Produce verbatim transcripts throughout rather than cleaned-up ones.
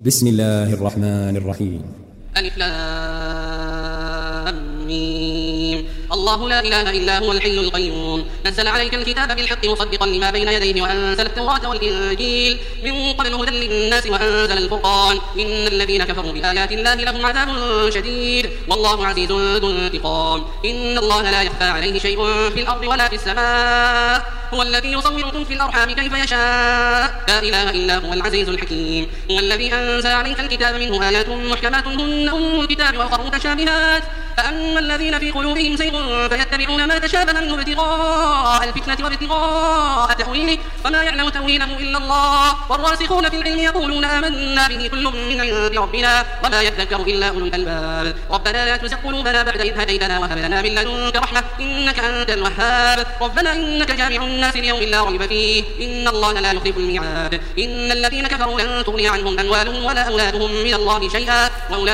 بسم الله الرحمن الرحيم. ألف لام ميم. الله لا إله إلا هو الحي القيوم نزل عليك الكتاب بالحق مصدقا لما بين يديه وأنزل التوراة والإنجيل من قبل هدى للناس وأنزل الفرقان إن الذين كفروا بآيات الله لهم عذاب شديد والله عزيز ذو انتقام. إن الله لا يخفى عليه شيء في الأرض ولا في السماء هو الذي يصوركم في الأرحام كيف يشاء لا إله إلا هو العزيز الحكيم. هو الذي أنزل عليك الكتاب منه آيات محكمات هن أم الكتاب وأخر متشابهات فأما الذين في قلوبهم زيغ فيتبعون ما تشابه منه ابتغاء الفتنة وابتغاء تأويله وما يعلم تأويله إلا الله والراسخون في العلم يقولون آمنا به كل من عند ربنا وما يذكر إلا أولو الألباب. ربنا لا تزغ قلوبنا بعد إذ هديتنا وهب لنا من لدنك رحمة إنك أنت الوهاب. ربنا إنك جامع الناس ليوم لا ريب فيه إن الله لا يخلف الميعاد. إن الذين كفروا لن تغني عنهم أموالهم ولا أولادهم من الله شيئا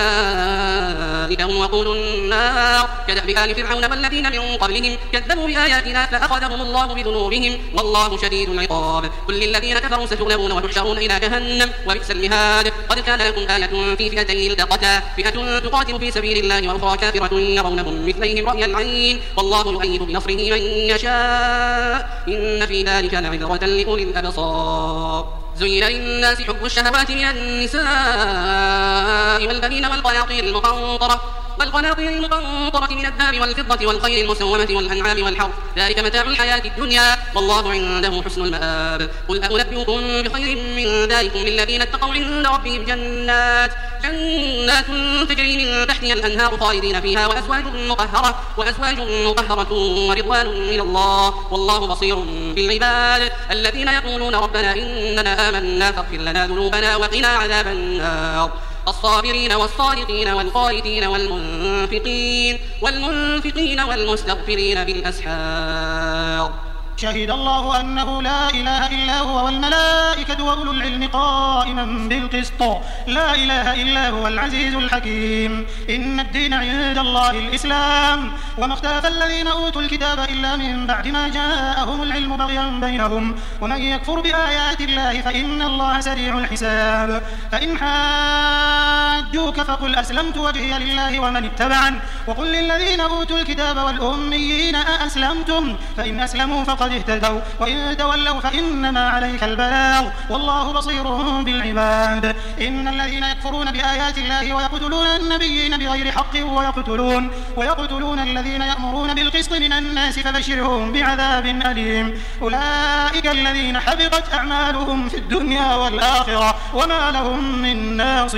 وأولئك هم وقود النار كدأب آل فرعون والذين من قبلهم كذبوا بآياتنا فأخذهم الله بذنوبهم والله شديد العقاب. قل للذين كفروا ستغلبون وتحشرون إلى جهنم وبئس المهاد. قد كان لكم آية في فئتين التقتا فئة تقاتل في سبيل الله وأخرى كافرة يرونهم مثليهم رأي العين والله يؤيد بنصره من يشاء إن في ذلك لعبرة لأولي الأبصار. زين للناس حب الشهوات من النساء والبنين والقناطير المقنطرة والقناطير المقنطرة من الذهب والفضة والخيل المسومة والأنعام والحرث ذلك متاع الحياة الدنيا والله عنده حسن المآب. قل أنبئكم بخير من ذلكم للذين اتقوا عند ربهم جنات جنات تجري من تحتها الأنهار خالدين فيها وأزواج مطهرة وأزواج مطهرة ورضوان من الله والله بصير بالعباد. الذين يقولون ربنا إننا آمنا فاغفر لنا ذنوبنا وقنا عذاب النار. الصابرين والصادقين والقانتين والمنفقين والمنفقين والمستغفرين بالأسحار. شهد الله أنه لا إله إلا هو والملائكة وأولو العلم قائما بالقسط لا إله إلا هو العزيز الحكيم. إن الدين عند الله الإسلام وما اختلف الذين أوتوا الكتاب إلا من بعد ما جاءهم العلم بغيا بينهم ومن يكفر بآيات الله فإن الله سريع الحساب. فإن حاجوك فقل أسلمت وجهي لله ومن اتبعن وقل للذين أوتوا الكتاب والأميين أأسلمتم فإن أسلموا فقد اهتدوا وإن تولوا فإنما عليك البلاغ والله بصير بالعباد. إن الذين يكفرون بآيات الله ويقتلون النبيين بغير حق ويقتلون ويقتلون الذين يأمرون بالقسط من الناس فبشرهم بعذاب أليم. أولئك الذين حبطت أعمالهم في الدنيا والآخرة وما لهم من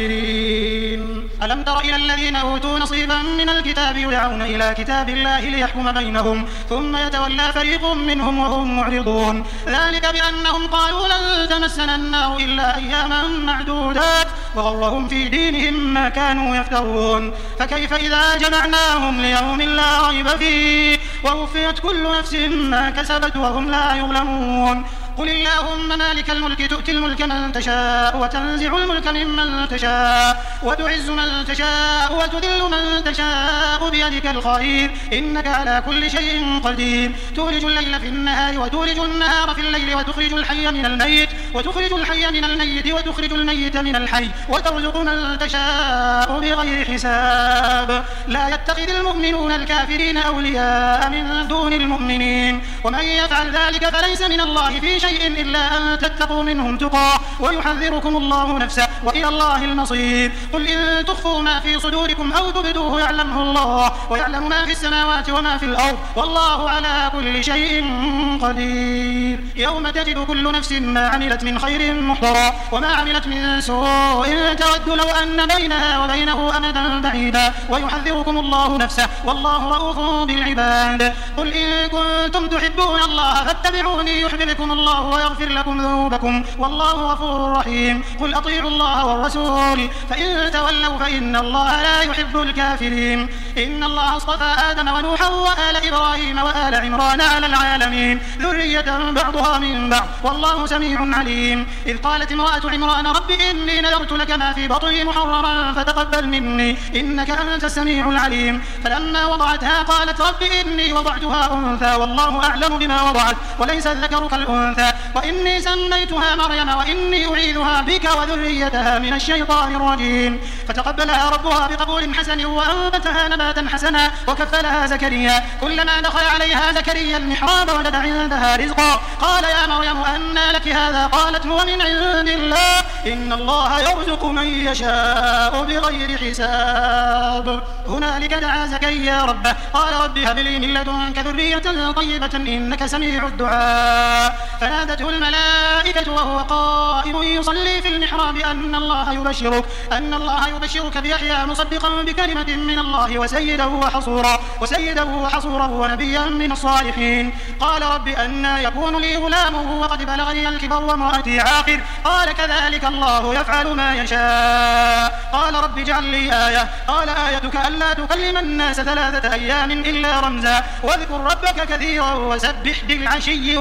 ناصرين. ألم تر إلى الذين أوتوا نصيبا من الكتاب يدعون إلى كتاب الله ليحكم بينهم ثم يتولى فريق منهم وهم معرضون ذلك بأنهم قالوا لن تمسنا النار إلا أياما معدودات وغرهم في دينهم ما كانوا يفترون. فكيف إذا جمعناهم ليوم لا ريب فيه ووفيت كل نفس ما كسبت وهم لا يظلمون. قل اللهم مالك الملك تؤتي الملك من تشاء وتنزع الملك ممن تشاء وتعز من تشاء وتذل من تشاء بيدك الخير إنك على كل شيء قدير. تولج الليل في النهار وتولج النهار في الليل وتخرج الحي من الميت وتخرج الحي من الميت وتخرج الميت من الحي وترزق من تشاء بغير حساب. لا يتخذ المؤمنون الكافرين أولياء من دون المؤمنين ومن يفعل ذلك فليس من الله في شيء إلا أن تتقوا منهم تقاه ويحذركم الله نفسه وإلى الله المصير. قل إن تخفوا ما في صدوركم أو تبدوه يعلمه الله ويعلم ما في السماوات وما في الأرض والله على كل شيء قدير. يوم تجد كل نفس ما عملت من خير محضرا وما عملت من سوء تود لو أن بينها وبينه أمدا بعيدا ويحذركم الله نفسه والله رؤوف بالعباد. قل إن كنتم تحبون الله فاتبعوني يحببكم الله ويغفر لكم ذنوبكم والله غفور رحيم. قل أطيعوا الله والرسول فإن تولوا فإن الله لا يحب الكافرين. إن الله اصطفى آدم ونوحا وآل إبراهيم وآل عمران على العالمين ذرية بعضها من بعض والله سميع عليم. إذ قالت امرأة عمران رب إني نذرت لك ما في بطني محررا فتقبل مني إنك أنت السميع العليم. فلما وضعتها قالت رب إني وضعتها أنثى والله أعلم بما وضعت وليس الذكر كالأنثى وأنثى وإني سميتها مريم وإني أعيذها بك وذريتها من الشيطان الرجيم فتقبلها ربها بقبول حسن وأنبتها نباتا حسنا وكفلها زكريا كلما دخل عليها زكريا المحراب وجد عندها رزقا قال يا مريم أنى لك هذا قالت هو من عند الله إن الله يرزق من يشاء بغير حساب هنالك دعا زكريا ربه قال رب هب لي من لدنك ذرية طيبة إنك سميع الدعاء فنادته الملائكة وهو قائم يصلي في المحراب أن الله يبشرك أن الله يبشرك بيحيى مصدقا بكلمة من الله وسيدا وحصورا وسيدا وحصورا ونبيا من الصالحين قال رب أنى يكون لي غلام وقد بلغني الكبر وامرأتي عاقر قال كذلك الله يفعل ما يشاء قال رب اجعل لي آية قال آيتك ألا تكلم الناس ثلاثة أيام إلا رمزا واذكر ربك كثيرا وسبح بالعشي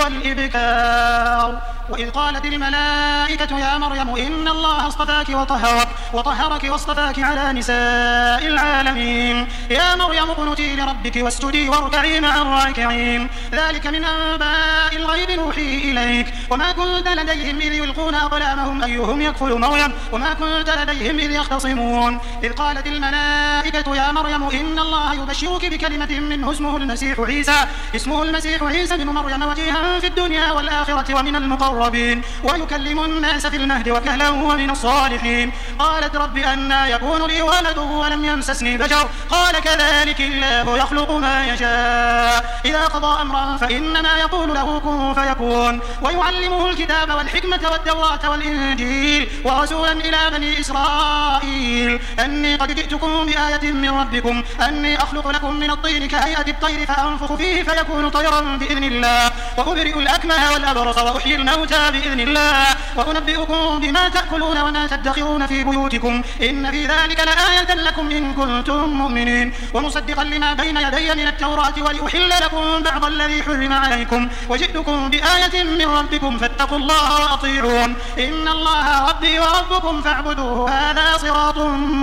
والإبكار وإذ قالت الملائكة يا مريم إن الله اصطفاك وطهرك وطهرك واصطفاك على نساء العالمين يا مريم اقنتي لربك واسجدي واركعي مع الراكعين ذلك من أنباء الغيب نوحيه إليك وما كنت لديهم إذ يلقون أقلامهم أيهم يكفل مريم وما كنت لديهم إذ يختصمون إذ قالت الملائكة يا مريم إن الله يبشرك بكلمة منه اسمه المسيح عيسى اسمه المسيح عيسى بن مريم وجيها في الدنيا والآخرة ومن المقربين ويكلم الناس في المهد وكهلا ومن الصالحين قالت رب أنى يكون لي ولد ولم يمسسني بشر قال كذلك الله يخلق ما يشاء إذا قضى أمرا فإنما يقول له كن فيكون ويعلمه الكتاب والحكمة والتوراة والإنجيل ورسولا إلى بني إسرائيل أني قد جئتكم بآية من ربكم أني أخلق لكم من الطين كهيئة الطير فأنفخ فيه فيكون طيرا بإذن الله وأبرئ الأكمه والأبرص وأحيي الموتى بإذن الله وأنبئكم بما تأكلون وما تدخرون في بيوتكم إن في ذلك لآية لكم إن كنتم مؤمنين ومصدقا لما بين يدي من التوراة ولأحل لكم بعض الذي حرم عليكم وجئتكم بآية من ربكم فاتقوا الله وأطيعون إن الله ربي وربكم فاعبدوه هذا صراط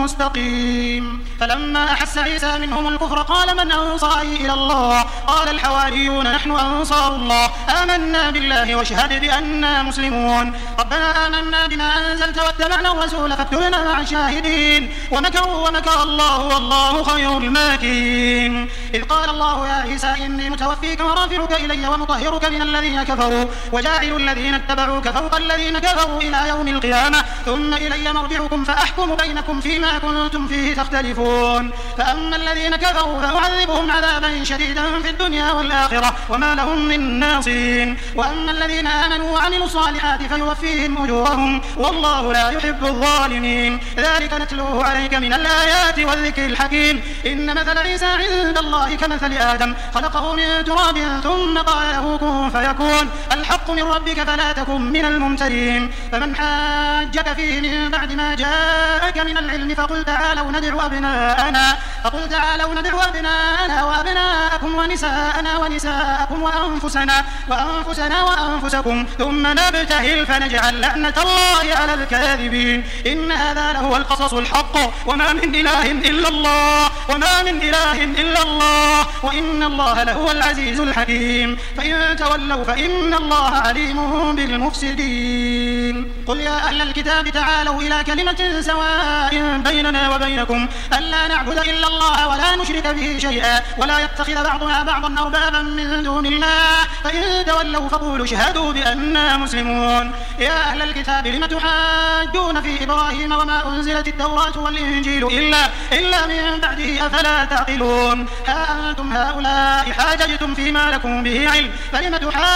مستقيم فلما أحس عيسى منهم الكفر قال من أنصاري إلى الله قال الحواريون نحن أنصار الله آمنا بالله واشهد بأننا مسلمون ربنا آمنا بما أنزلت واتبعنا الرسول فاكتبنا مع الشاهدين ومكروا ومكر الله والله خير الماكرين إذ قال الله يا عيسى إني متوفيك ورافعك إلي ومطهرك من الذين كفروا وجاعل الذين اتبعوك فوق الذين كفروا إلى يوم القيامة ثم إلي مرجعكم فأحكم بينكم فيما كنتم فيه تختلفون فأما الذين كفروا فأعذبهم عذابا شديدا في الدنيا والآخرة وما لهم من ناصرين وأما الذين آمنوا وعملوا الصالحات فيوفيهم أجورهم والله لا يحب الظالمين ذلك نتلوه عليك من الآيات والذكر الحكيم إن مثل عيسى عند الله كمثل آدم خلقه من تراب ثم قال له كن فيكون الحق من ربك فلا تكن من الممترين فمن حاجك فيه من بعد ما جاءك من العلم فقل تعالوا ندعو أبناءنا فقل تعالوا ندعو أبناءنا وأبناءكم ونساءنا ونساءكم وأنفسنا وأنفسنا وأنفسكم ثم نبتهل فنجعل لعنة الله على الكاذبين إن هذا لهو القصص الحق وما من إله إلا الله وما من إله إلا الله وإن الله لهو العزيز الحكيم فإن تولوا فإن الله عليم بالمفسدين قل يا أهل الكتاب تعالوا إلى كلمة سواء بيننا وبينكم ألا نعبد إلا الله ولا نشرك به شيئا ولا يتخذ بعضنا بعضا أربابا من دون الله فإن تولوا فقولوا اشهدوا بأننا مسلمون يا أهل الكتاب لم تحاجون في إبراهيم وما أنزلت التوراة والإنجيل إلا, إلا من بعده أفلا تعقلون ها أنتم هؤلاء حاججتم فيما لكم به علم فلم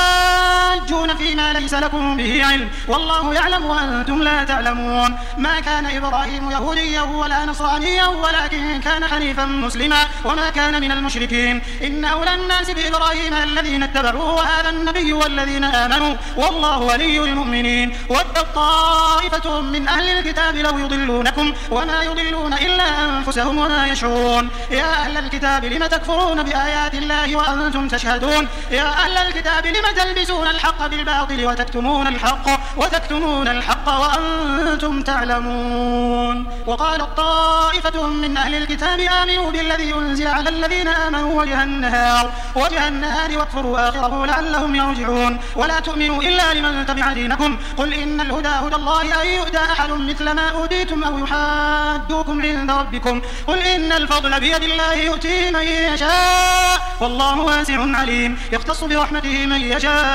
تحاجون فيما ليس لكم به علم والله يعلم وأنتم لا تعلمون ما كان إبراهيم يهوديا ولا نصرانيا ولكن كان حنيفا مسلما وما كان من المشركين إن أولى الناس بإبراهيم الذين اتبعوه وهذا النبي والذين آمنوا والله ولي المؤمنين ودت طائفة من أهل الكتاب لو يضلونكم وما يضلون إلا أنفسهم وما يشعرون يا أهل الكتاب لم تكفرون بآيات الله وأنتم تشهدون يا أهل الكتاب لم تلبسون الحق بالباطل وتكتمون الحق وتكتمون الحق الحق وأنتم تعلمون. وقال طائفة من أهل الكتاب آمنوا بالذي أنزل على الذين آمنوا وجه النهار وجه النهار واكفروا آخره لعلهم يرجعون ولا تؤمنوا إلا لمن تبع دينكم قل إن الهدى هدى الله أن يؤتى أحد مثل ما أوتيتم أو يحاجوكم عند ربكم قل إن الفضل بيد الله يؤتيه من يشاء والله واسع عليم يختص برحمته من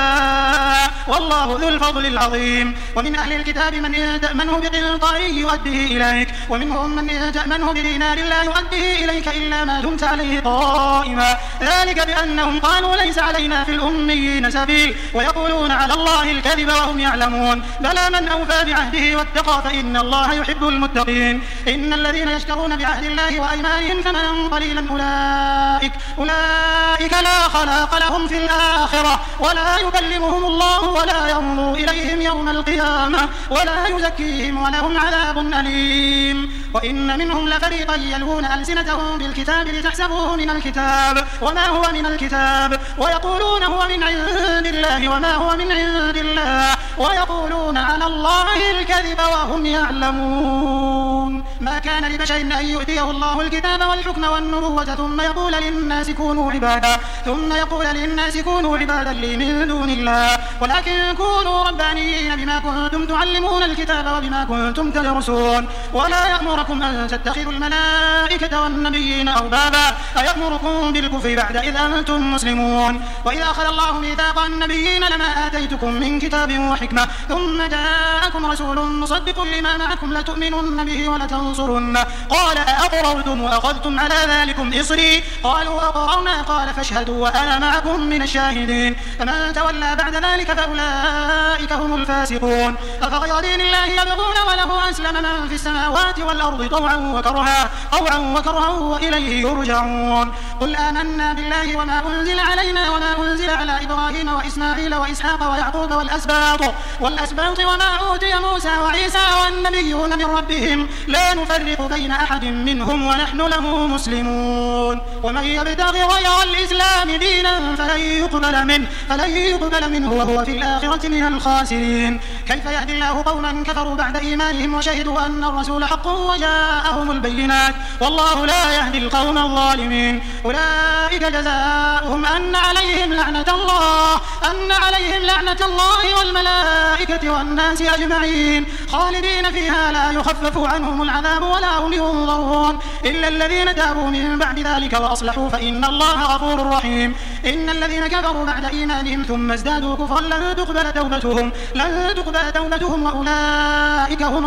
يشاء والله ذو الفضل العظيم. ومن أهل الكتاب من إن تأمنه بقنطار يؤديه إليك ومنهم من إن تأمنه بدينار لا يؤديه إليك إلا ما دمت عليه قائما ذلك بأنهم قالوا ليس علينا في الأميين سبيل ويقولون على الله الكذب وهم يعلمون بلى من أوفى بعهده واتقى فإن الله يحب المتقين. إن الذين يشترون بعهد الله وأيمانهم ثمنا قليلا أولئك أولئك لا خلاق لهم في الآخرة ولا يكلمهم الله ولا ينظر إليهم يوم القيامة ولا يزكيهم ولهم عذاب أليم. وإن منهم لفريقا يلوون ألسنتهم بالكتاب لتحسبوه من الكتاب وما هو من الكتاب ويقولون هو من عند الله وما هو من عند الله ويقولون على الله الكذب وهم يعلمون. ما كان لبشر أن يؤتيه الله الكتاب والحكم والنبوة ثم يقول للناس كونوا عبادا ثم يقول للناس كونوا عبادا لي من دون الله ولكن كونوا ربانيين بما كنتم تعلمون الكتاب وبما كنتم تدرسون ولا يأمركم أن تتخذوا الملائكة والنبيين أربابا أيأمركم بالكفر بعد إذ أنتم مسلمون. وإذا أخذ الله ميثاق النبيين لما آتيتكم من كتاب وحكمة ثم جاءكم رسول مصدق لما معكم لتؤمنن به ولتنصرن قال أأقررتم وأخذتم على ذلكم إصري قالوا أقررنا قال فاشهدوا وأنا معكم من الشاهدين فمن تولى بعد ذلك فأولئك هم الفاسقون. أفغير دين الله يبغون وله أسلم من في السماوات والأرض طوعا وكرها طوعا وكرها وإليه يرجعون. قل آمنا بالله وما أنزل علينا وما أنزل على إبراهيم وإسماعيل وإسحاق ويعقوب والأسباط والأسباط وما أوتي موسى وعيسى والنبيون من ربهم لا نفرق بين أحد منهم ونحن له مسلمون. ومن يبتغ غير الإسلام دينا فلن يقبل منه فلن يقبل منه وهو في الآخرة من الخاسرين. كيف يهدي الله قوما كفروا بعد إيمانهم وشهدوا أن الرسول حق وجاءهم البينات والله لا يهدي القوم الظالمين. أولئك جزاؤهم أن عليهم لعنة الله أن عليهم لعنة الله والملائكة والناس أجمعين خالدين فيها لا يخفف عنهم العذاب ولا هم ينظرون إلا الذين تابوا من بعد ذلك وأصلحوا فإن الله غفور رحيم. إن الذين كفروا بعد إيمانهم ثم ازدادوا كفرا لن تقبل توبتهم لن تقبل توبتهم وأولئك هم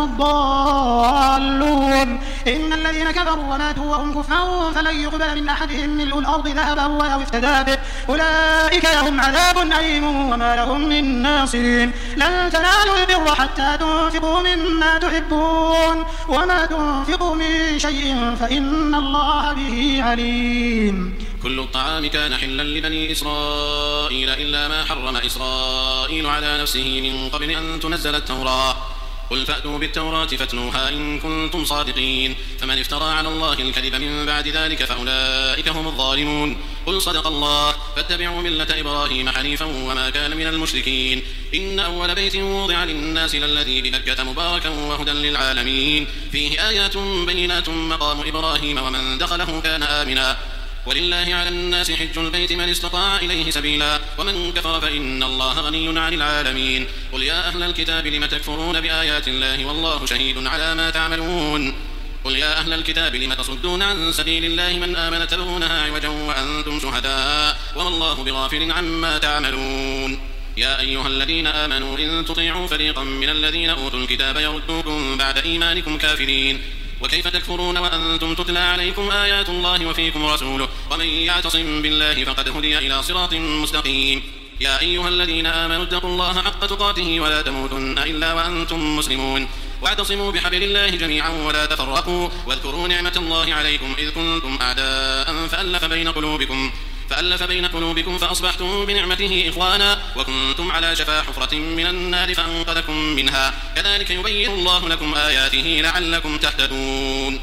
الضالون. إن الذين كفروا وماتوا وهم كفار فلن يقبل من أحدهم ملء الأرض ذهبا ولو افتدى به أولئك لهم عذاب أليم وما لهم من ناصرين. لن تنالوا البر حتى تنفقوا مما تحبون وما تنفقوا من شيء فإن الله به عليم. كل الطعام كان حلا لبني إسرائيل إلا ما حرم إسرائيل على نفسه من قبل أن تنزل التوراة قل فأتوا بالتوراة فاتلوها إن كنتم صادقين فمن افترى على الله الكذب من بعد ذلك فأولئك هم الظالمون. قل صدق الله فاتبعوا ملة إبراهيم حنيفا وما كان من المشركين. إن أول بيت وضع للناس للذي ببكة مباركا وهدى للعالمين فيه آيات بينات مقام إبراهيم ومن دخله كان آمنا ولله على الناس حج البيت من استطاع إليه سبيلا ومن كفر فإن الله غني عن العالمين. قل يا أهل الكتاب لم تكفرون بآيات الله والله شهيد على ما تعملون. قل يا أهل الكتاب لم تصدون عن سبيل الله من آمن تبغونها عوجا وأنتم شهداء وما الله بغافل عما تعملون. يا أيها الذين آمنوا إن تطيعوا فريقا من الذين أوتوا الكتاب يردوكم بعد إيمانكم كافرين وكيف تكفرون وأنتم تتلى عليكم آيات الله وفيكم رسوله ومن يعتصم بالله فقد هدي إلى صراط مستقيم. يا أيها الذين آمنوا اتقوا الله حق تقاته ولا تموتن إلا وأنتم مسلمون واعتصموا بحبل الله جميعا ولا تفرقوا واذكروا نعمة الله عليكم إذ كنتم أعداء فألف بين قلوبكم فألف بين قلوبكم فأصبحتم بنعمته إخوانا وكنتم على شفا حفرة من النار فأنقذكم منها كذلك يبين الله لكم آياته لعلكم تهتدون.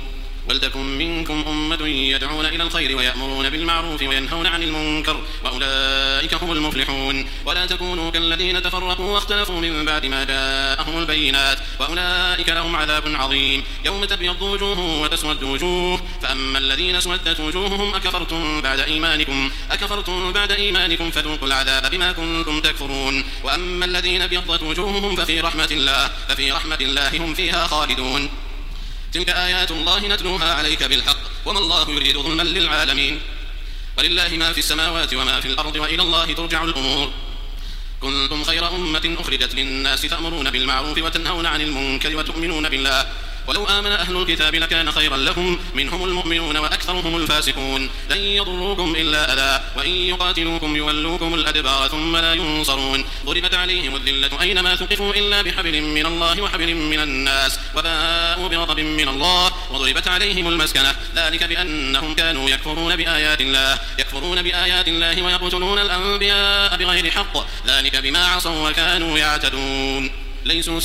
ولتكن منكم أمة يدعون إلى الخير ويأمرون بالمعروف وينهون عن المنكر وأولئك هم المفلحون. ولا تكونوا كالذين تفرقوا واختلفوا من بعد ما جاءهم البينات وأولئك لهم عذاب عظيم. يوم تبيض وجوه وتسود وجوه فأما الذين اسودت وجوههم أكفرتم بعد إيمانكم أكفرتم بعد إيمانكم فذوقوا العذاب بما كنتم تكفرون. وأما الذين ابيضت وجوههم ففي رحمة الله ففي رحمة الله هم فيها خالدون. تلك آيات الله نتلوها عليك بالحق وما الله يريد ظلما للعالمين. ولله ما في السماوات وما في الأرض وإلى الله ترجع الأمور. كنتم خير أمة أخرجت للناس تأمرون بالمعروف وتنهون عن المنكر وتؤمنون بالله ولو آمن أهل الكتاب لكان خيرا لهم منهم المؤمنون وأكثرهم الفاسقون. لن يضروكم إلا أذى وإن يقاتلوكم يولوكم الأدبار ثم لا ينصرون. ضربت عليهم الذلة أينما ثقفوا إلا بحبل من الله وحبل من الناس وباءوا بغضب من الله وضربت عليهم المسكنة ذلك بأنهم كانوا يكفرون بآيات الله يكفرون بآيات الله ويقتلون الأنبياء بغير حق ذلك بما عصوا وكانوا يعتدون. ليسوا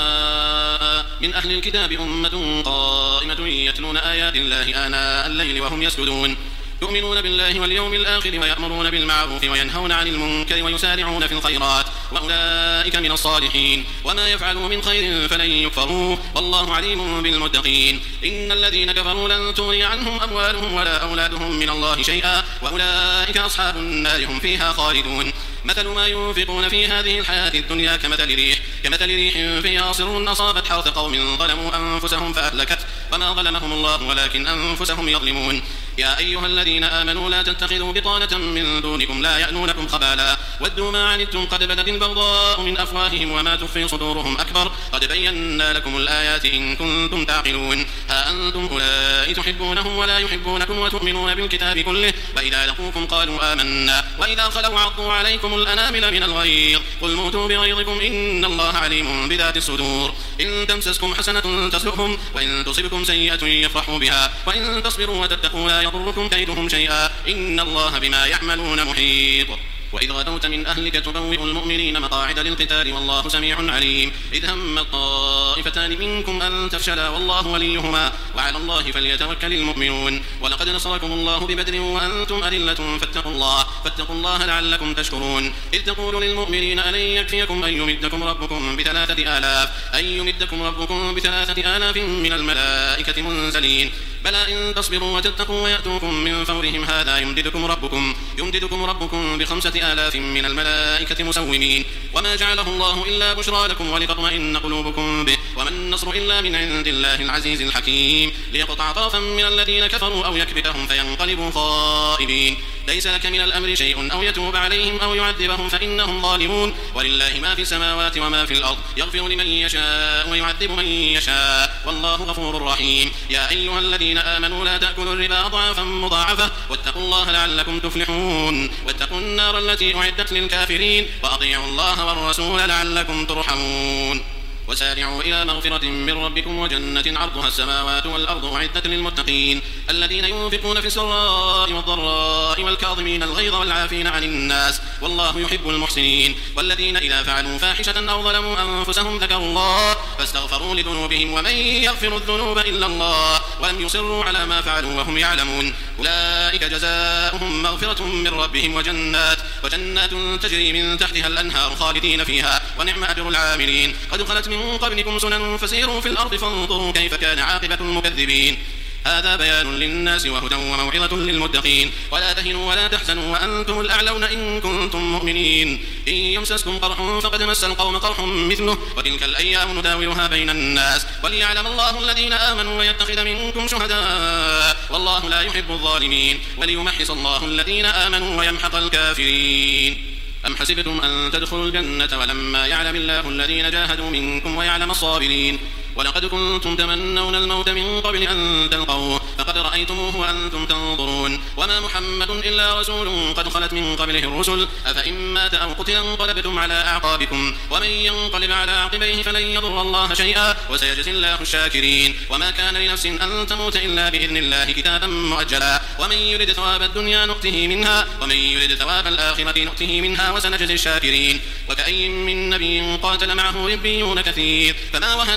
سواء من أهل الكتاب أمة قائمة يتلون آيات الله آناء الليل وهم يسجدون يؤمنون بالله واليوم الآخر ويأمرون بالمعروف وينهون عن المنكر ويسارعون في الخيرات وأولئك من الصالحين. وما يفعلوا من خير فلن يكفروه والله عليم بالمتقين. إن الذين كفروا لن تغني عنهم أموالهم ولا أولادهم من الله شيئا وأولئك أصحاب النار هم فيها خالدون. مثل ما ينفقون في هذه الحياة الدنيا كمثل ريح كمثل ريح فيها صر أصابت حرث قوم ظلموا أنفسهم فأهلكت وما ظلمهم الله ولكن أنفسهم يظلمون. يا أيها الذين آمنوا لا تتخذوا بطانة من دونكم لا يألونكم خبالا ودوا ما عنتم قد بدت البغضاء من أفواههم وما تخفي صدورهم أكبر قد بينا لكم الآيات إن كنتم تعقلون. ها أنتم أولئك تحبونهم ولا يحبونكم وتؤمنون بالكتاب كله وإذا لقوكم قالوا آمنا وإذا خلوا عضوا عليكم الأنامل من الغيظ قل موتوا بغيظكم إن الله عليم بذات الصدور. إن تمسسكم حسنة تسؤهم وإن تصبكم سيئة يفرحوا بها وإن تصبروا وتتقوا لا يضركم كيدهم شيئا إن الله بما يعملون محيط. وإذ غدوت من أهلك تبوئ المؤمنين مقاعد للقتال والله سميع عليم. إذ هم الطائفتان منكم أن تفشلا والله وليهما وعلى الله فليتوكل المؤمنون. ولقد نصركم الله ببدر وأنتم أذلة فاتقوا الله فاتقوا الله لعلكم تشكرون. إذ تقول للمؤمنين ألن يكفيكم أن يمدكم ربكم بثلاثة آلاف أن يمدكم ربكم بثلاثة آلاف من الملائكة منزلين بلى إن تصبروا وتتقوا ويأتوكم من فورهم هذا يمددكم ربكم يمددكم ربكم بخمسة آلاف من الملائكة مسومين. وما جعله الله إلا بشرى لكم ولتطمئن قلوبكم به وما النصر إلا من عند الله العزيز الحكيم. ليقطع طرفا من الذين كفروا أو يكبتهم فينقلبوا خائبين. ليس لك من الأمر شيء أو يتوب عليهم أو يعذبهم فإنهم ظالمون. ولله ما في السماوات وما في الأرض يغفر لمن يشاء ويعذب من يشاء والله غفور رحيم. يا أيها الذين آمنوا لا تأكلوا الربا أضعافا مضاعفة واتقوا الله لعلكم تفلحون. واتقوا النار التي أعدت للكافرين وأطيعوا الله والرسول لعلكم ترحمون. وسارعوا إلى مغفرة من ربكم وجنة عرضها السماوات والأرض أعدت للمتقين الذين ينفقون في السراء والضراء والكاظمين الغيظ والعافين عن الناس والله يحب المحسنين. والذين إذا فعلوا فاحشة أو ظلموا أنفسهم ذكروا الله فاستغفروا لذنوبهم ومن يغفر الذنوب إلا الله ولم يصروا على ما فعلوا وهم يعلمون أولئك جزاؤهم مغفرة من ربهم وجنات وجنات تجري من تحتها الأنهار خالدين فيها ونعم أجر العاملين. قد خلت من قبلكم سنن فسيروا في الأرض فانظروا كيف كان عاقبة المكذبين. هذا بيان للناس وهدى وموعظة للمتقين. ولا تهنوا ولا تحزنوا وأنتم الأعلون إن كنتم مؤمنين. إن يمسسكم قرح فقد مس القوم قرح مثله وتلك الأيام نداولها بين الناس وليعلم الله الذين آمنوا ويتخذ منكم شهداء والله لا يحب الظالمين وليمحص الله الذين آمنوا ويمحق الكافرين. أم حسبتم أن تدخلوا الجنة ولما يعلم الله الذين جاهدوا منكم ويعلم الصابرين. ولقد كنتم تمنون الموت من قبل أن تلقوه فقد رأيتموه وأنتم تنظرون. وما محمد إلا رسول قد خلت من قبله الرسل أفإن مات أو قتل انقلبتم على أعقابكم ومن ينقلب على عقبيه فلن يضر الله شيئا وسيجزي الله الشاكرين. وما كان لنفس أن تموت إلا بإذن الله كتابا مؤجلا ومن يرد ثواب الدنيا نؤته منها ومن يرد ثواب الآخرة نؤته منها وسنجزي الشاكرين. وكأي من نبي قاتل معه ربيون كثير فما وهنوا لما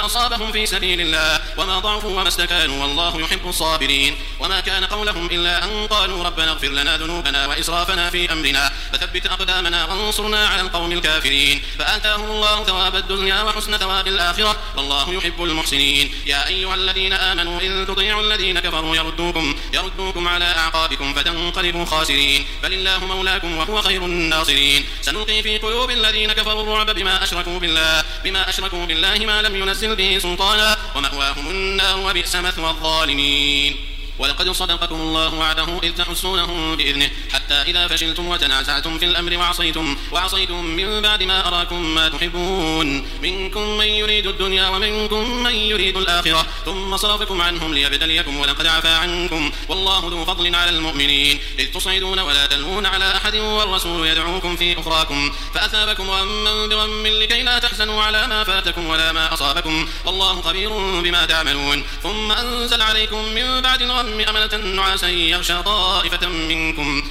أصابهم في سبيل الله وما ضعفوا وما استكانوا والله يحب الصابرين. وما كان قولهم إلا أن قالوا ربنا اغفر لنا ذنوبنا وإسرافنا في أمرنا فثبت أقدامنا وانصرنا على القوم الكافرين. فآتاهم الله ثواب الدنيا وحسن ثواب الآخرة والله يحب المحسنين. يا أيها الذين آمنوا إن تطيعوا الذين كفروا يردوكم, يردوكم على أعقابكم فتنقلبوا خاسرين بل الله مولاكم وهو خير الناصرين. سنلقي في قلوب الذين كفروا الرعب بما أشركوا بالله, بما أشركوا بالله ما لم ينزل به سلطانا ومأواهم النار وبئس مثوى الظالمين. ولقد صدقكم الله وعده إذ تحسونهم بإذنه حتى إذا فشلتم وتنازعتم في الأمر وعصيتم, وعصيتم من بعد ما أراكم ما تحبون منكم من يريد الدنيا ومنكم من يريد الآخرة ثم صرفكم عنهم ليبتليكم ولقد عفا عنكم والله ذو فضل على المؤمنين إذ تصعدون ولا تلوون على أحد والرسول يدعوكم في أخراكم فأثابكم غما بغم لكي لا تحزنوا على ما فاتكم ولا ما أصابكم والله خبير بما تعملون. ثم أنزل عليكم من بعد الغم أمنة نعاسا يغشى طائفة منكم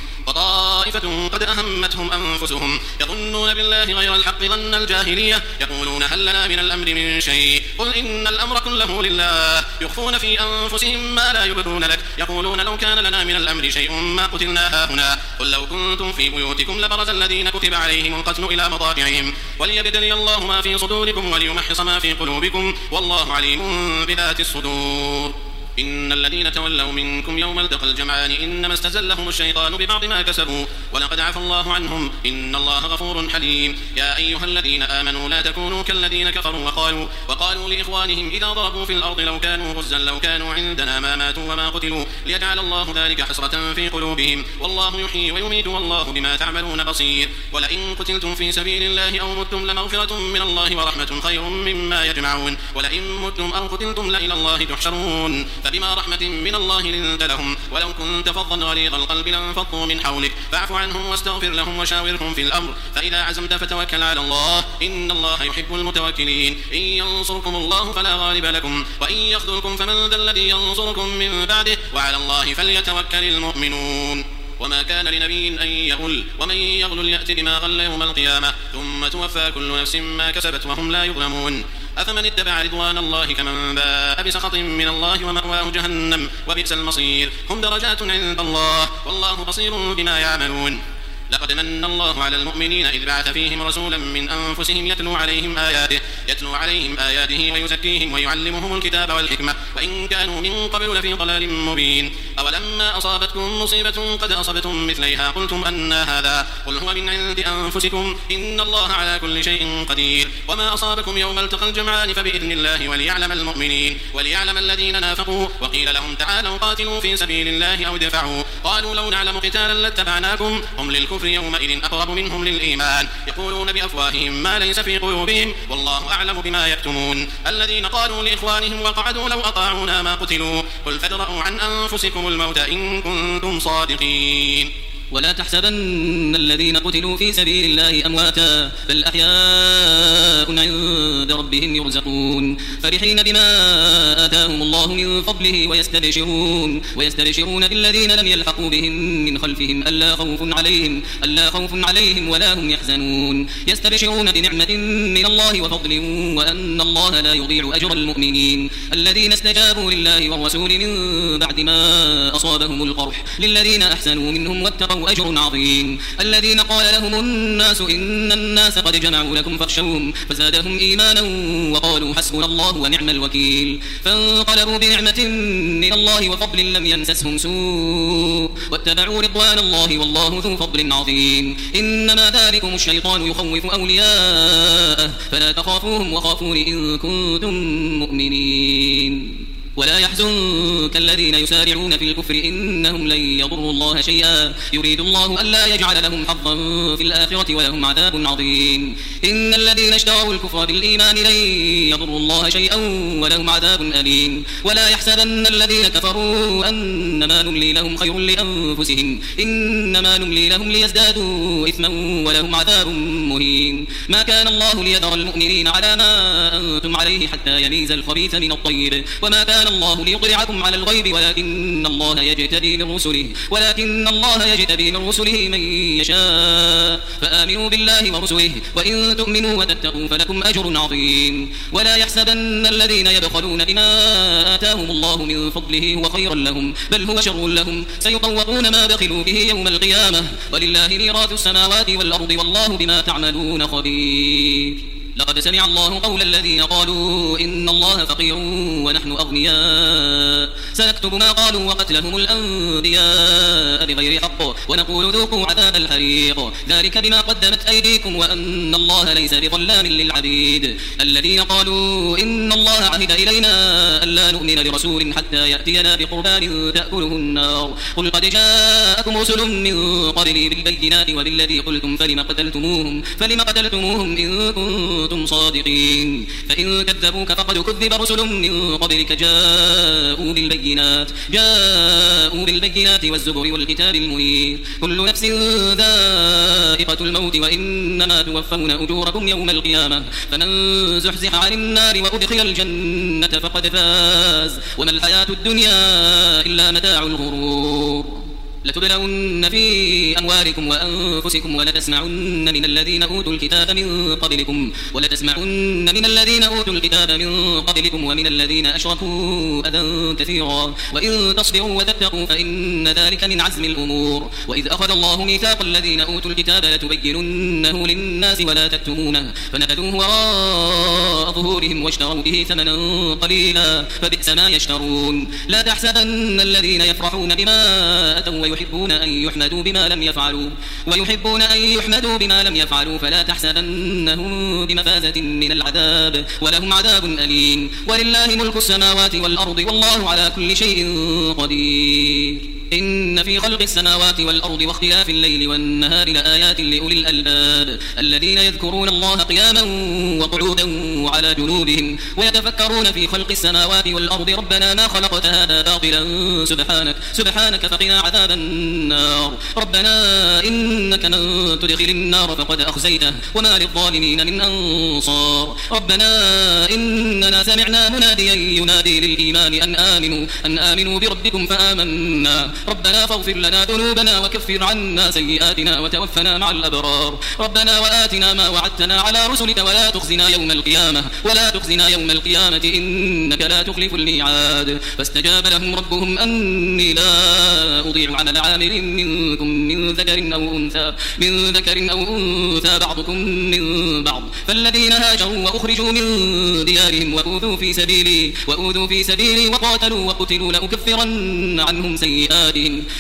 وطائفة قد أهمتهم أنفسهم يظنون بالله غير الحق ظن الجاهلية يقولون هل لنا من الأمر من شيء قل إن الأمر كله لله يخفون في أنفسهم ما لا يبدون لك يقولون لو كان لنا من الأمر شيء ما قتلنا هاهنا قل لو كنتم في بيوتكم لبرز الذين كتب عليهم القتل إلى مضاجعهم وليبتلي الله ما في صدوركم وليمحص ما في قلوبكم والله عليم بذات الصدور. إن الذين تولوا منكم يوم التقى الجمعان إنما استزلهم الشيطان ببعض ما كسبوا ولقد عفى الله عنهم إن الله غفور حليم. يا أيها الذين آمنوا لا تكونوا كالذين كفروا وقالوا, وقالوا لإخوانهم إذا ضربوا في الأرض لو كانوا غزا لو كانوا عندنا ما ماتوا وما قتلوا ليجعل الله ذلك حسرة في قلوبهم والله يحيي ويميت والله بما تعملون بصير. ولئن قتلتم في سبيل الله أو متم لمغفرة من الله ورحمة خير مما يجمعون ولئن متم أو قتلتم لإلى الله تحشرون. فبما رحمة من الله لنت لهم ولو كنت فظا غليظ القلب لانفضوا من حولك فاعف عنهم واستغفر لهم وشاورهم في الأمر فإذا عزمت فتوكل على الله إن الله يحب المتوكلين. إن ينصركم الله فلا غالب لكم وإن يخذلكم فمن ذا الذي ينصركم من بعده وعلى الله فليتوكل المؤمنون. وما كان لنبي أن يغل ومن يغل يأتي بما غل يوم القيامة ثم توفى كل نفس ما كسبت وهم لا يظلمون. أفمن اتبع رضوان الله كمن باء بسخط من الله ومأواه جهنم وبئس المصير. هم درجات عند الله والله بصير بما يعملون. لقد من الله على المؤمنين إذ بعث فيهم رسولا من أنفسهم يتلو عليهم آياته, يتلو عليهم آياته ويزكيهم ويعلمهم الكتاب والحكمة وإن كانوا من قبل لفي ضلال مبين. أولما أصابتكم مصيبة قد أصبتم مثليها قلتم أن هذا قل هو من عند أنفسكم إن الله على كل شيء قدير. وما أصابكم يوم التقى الجمعان فبإذن الله وليعلم المؤمنين وليعلم الذين نافقوا. وقيل لهم تعالوا قاتلوا في سبيل الله أو ادفعوا قالوا لو نعلم قتالا لاتبعناكم هم للكفر يومئذ أقرب منهم للإيمان يقولون بأفواههم ما ليس في قلوبهم والله أعلم بما يكتمون. الذين قالوا لإخوانهم وقعدوا لو أطاعونا ما قتلوا قل فادرءوا عن أنفسكم الموت إن كنتم صادقين. ولا تحسبن الذين قتلوا في سبيل الله أمواتا بل أحياء عند ربهم يرزقون فرحين بما آتاهم الله من فضله ويستبشرون, ويستبشرون بالذين لم يلحقوا بهم من خلفهم ألا خوف عليهم, ألا خوف عليهم ولا هم يحزنون يستبشرون بنعمة من الله وفضل وأن الله لا يضيع أجر المؤمنين. الذين استجابوا لله والرسول من بعد ما أصابهم القرح للذين أحسنوا منهم واتقوا أجر عظيم. الذين قال لهم الناس إن الناس قد جمعوا لكم فاخشوهم فزادهم إيمانا وقالوا حسبنا الله ونعم الوكيل. فانقلبوا بنعمة من الله وفضل لم يمسسهم سوء واتبعوا رضوان الله والله ذو فضل عظيم. إنما ذلكم الشيطان يخوف أولياءه فلا تخافوهم وخافون إن كنتم مؤمنين. ولا يحزنك الذين يسارعون في الكفر إنهم لن يضروا الله شيئا يريد الله ألا يجعل لهم حظا في الآخرة ولهم عذاب عظيم. إن الذين اشتروا الكفر بالإيمان لن يضروا الله شيئا ولهم عذاب أليم. ولا يحسبن الذين كفروا أنما نملي لهم خير لأنفسهم إنما نملي لهم ليزدادوا إثما ولهم عذاب مهين. ما كان الله ليذر المؤمنين على ما أنتم عليه حتى يميز الخبيث من الطيب وما كان كان الله ليطلعكم على الغيب ولكن الله يجتبي من رسله ولكن الله يجتبي من رسله من يشاء فآمنوا بالله ورسله وإن تؤمنوا وتتقوا فلكم أجر عظيم ولا يحسبن الذين يبخلون بما آتاهم الله من فضله هو خيرا لهم بل هو شر لهم سيطوقون ما بخلوا به يوم القيامة ولله ميراث السماوات والأرض والله بما تعملون خبير. لقد سمع الله قول الذين قالوا إن الله فقير ونحن أغنياء سنكتب ما قالوا وقتلهم الأنبياء بغير حق ونقول ذوقوا عذاب الحريق ذلك بما قدمت أيديكم وأن الله ليس بظلام للعبيد. الذين قالوا إن الله عهد إلينا ألا نؤمن لرسول حتى يأتينا بقربان تأكله النار قل قد جاءكم رسل من قبلي بالبينات وبالذي قلتم فلم قتلتموهم فلم قتلتموهم إن كنتم صادقين فإن كذبوك فقد كذب رسل من قبلك جاءوا بالبينات جاءوا بالبينات والزبر والكتاب المنير كل نفس ذائقة الموت وإنما توفون أجوركم يوم القيامة فمن زحزح عن النار وأدخل الجنة فقد فاز وما الحياة الدنيا إلا متاع الغرور. لتبلون في أموالكم وأنفسكم ولتسمعن من الذين أوتوا الكتاب من قبلكم ولتسمعن من الذين أوتوا الكتاب من قبلكم ومن الذين أشركوا أذى كثيرا وإن تصبروا وتتقوا فإن ذلك من عزم الأمور. وإذ أخذ الله ميثاق الذين أوتوا الكتاب لتبيننه للناس ولا تكتمونه فنبذوه وراء ظهورهم واشتروا به ثمنا قليلا فبئس ما يشترون. لا تحسبن الذين يفرحون بما أتوا ويحبون أن يحمدوا بما لم يفعلوا ويحبون أن يحمدوا بما لم يفعلوا فلا تحسبنهم بمفازة من العذاب ولهم عذاب أليم. ولله ملك السماوات والأرض والله على كل شيء قدير. إن في خلق السماوات والأرض واختلاف الليل والنهار لآيات لأولي الألباب الذين يذكرون الله قياما وقعودا وعلى جنوبهم ويتفكرون في خلق السماوات والأرض ربنا ما خلقت هذا باطلا سبحانك سبحانك فقنا عذاب النار ربنا إنك من تدخل النار فقد أخزيته وما للظالمين من أنصار ربنا إننا سمعنا مناديا ينادي للإيمان أن آمنوا أن آمنوا بربكم فآمنا ربنا فاغفر لنا ذنوبنا وكفر عنا سيئاتنا وتوفنا مع الأبرار ربنا وآتنا ما وعدتنا على رسلك ولا تخزنا يوم القيامة ولا تخزنا يوم القيامة إنك لا تخلف الميعاد. فاستجاب لهم ربهم أني لا أضيع عمل عامل منكم من ذكر أو أنثى من ذكر أو أنثى بعضكم من بعض فالذين هاجروا وأخرجوا من ديارهم وأوذوا في سبيلي وأوذوا في سبيلي وقاتلوا وقتلوا لأكفرن عنهم سيئاتهم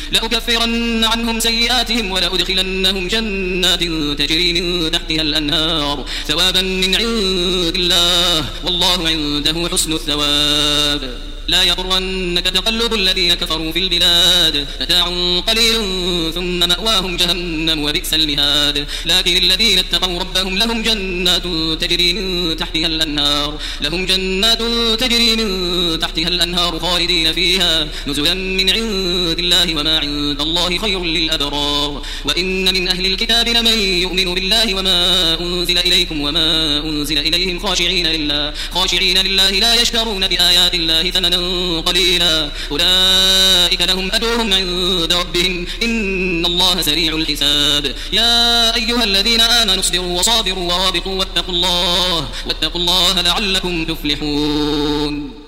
لأكفرن عنهم سيئاتهم ولأدخلنهم جنات تجري من تحتها الأنهار ثوابا من عند الله والله عنده حسن الثواب. لا يغرنك تقلب الذين كفروا في البلاد متاع قليل ثم مأواهم جهنم وبئس المهاد. لكن الذين اتقوا ربهم لهم جنات تجري من تحتها الأنهار لهم جنات تجري من تحتها الأنهار خالدين فيها نزلا من عند الله وما عند الله خير للأبرار. وإن من أهل الكتاب لمن يؤمن بالله وما أنزل إليكم وما أنزل إليهم خاشعين لله خاشعين لله لا يشترون بآيات الله ثمنا قليلا أولئك لهم أجرهم عند ربهم إن الله سريع الحساب. يا أيها الذين آمنوا اصبروا وصابروا ورابطوا واتقوا الله واتقوا الله لعلكم تفلحون.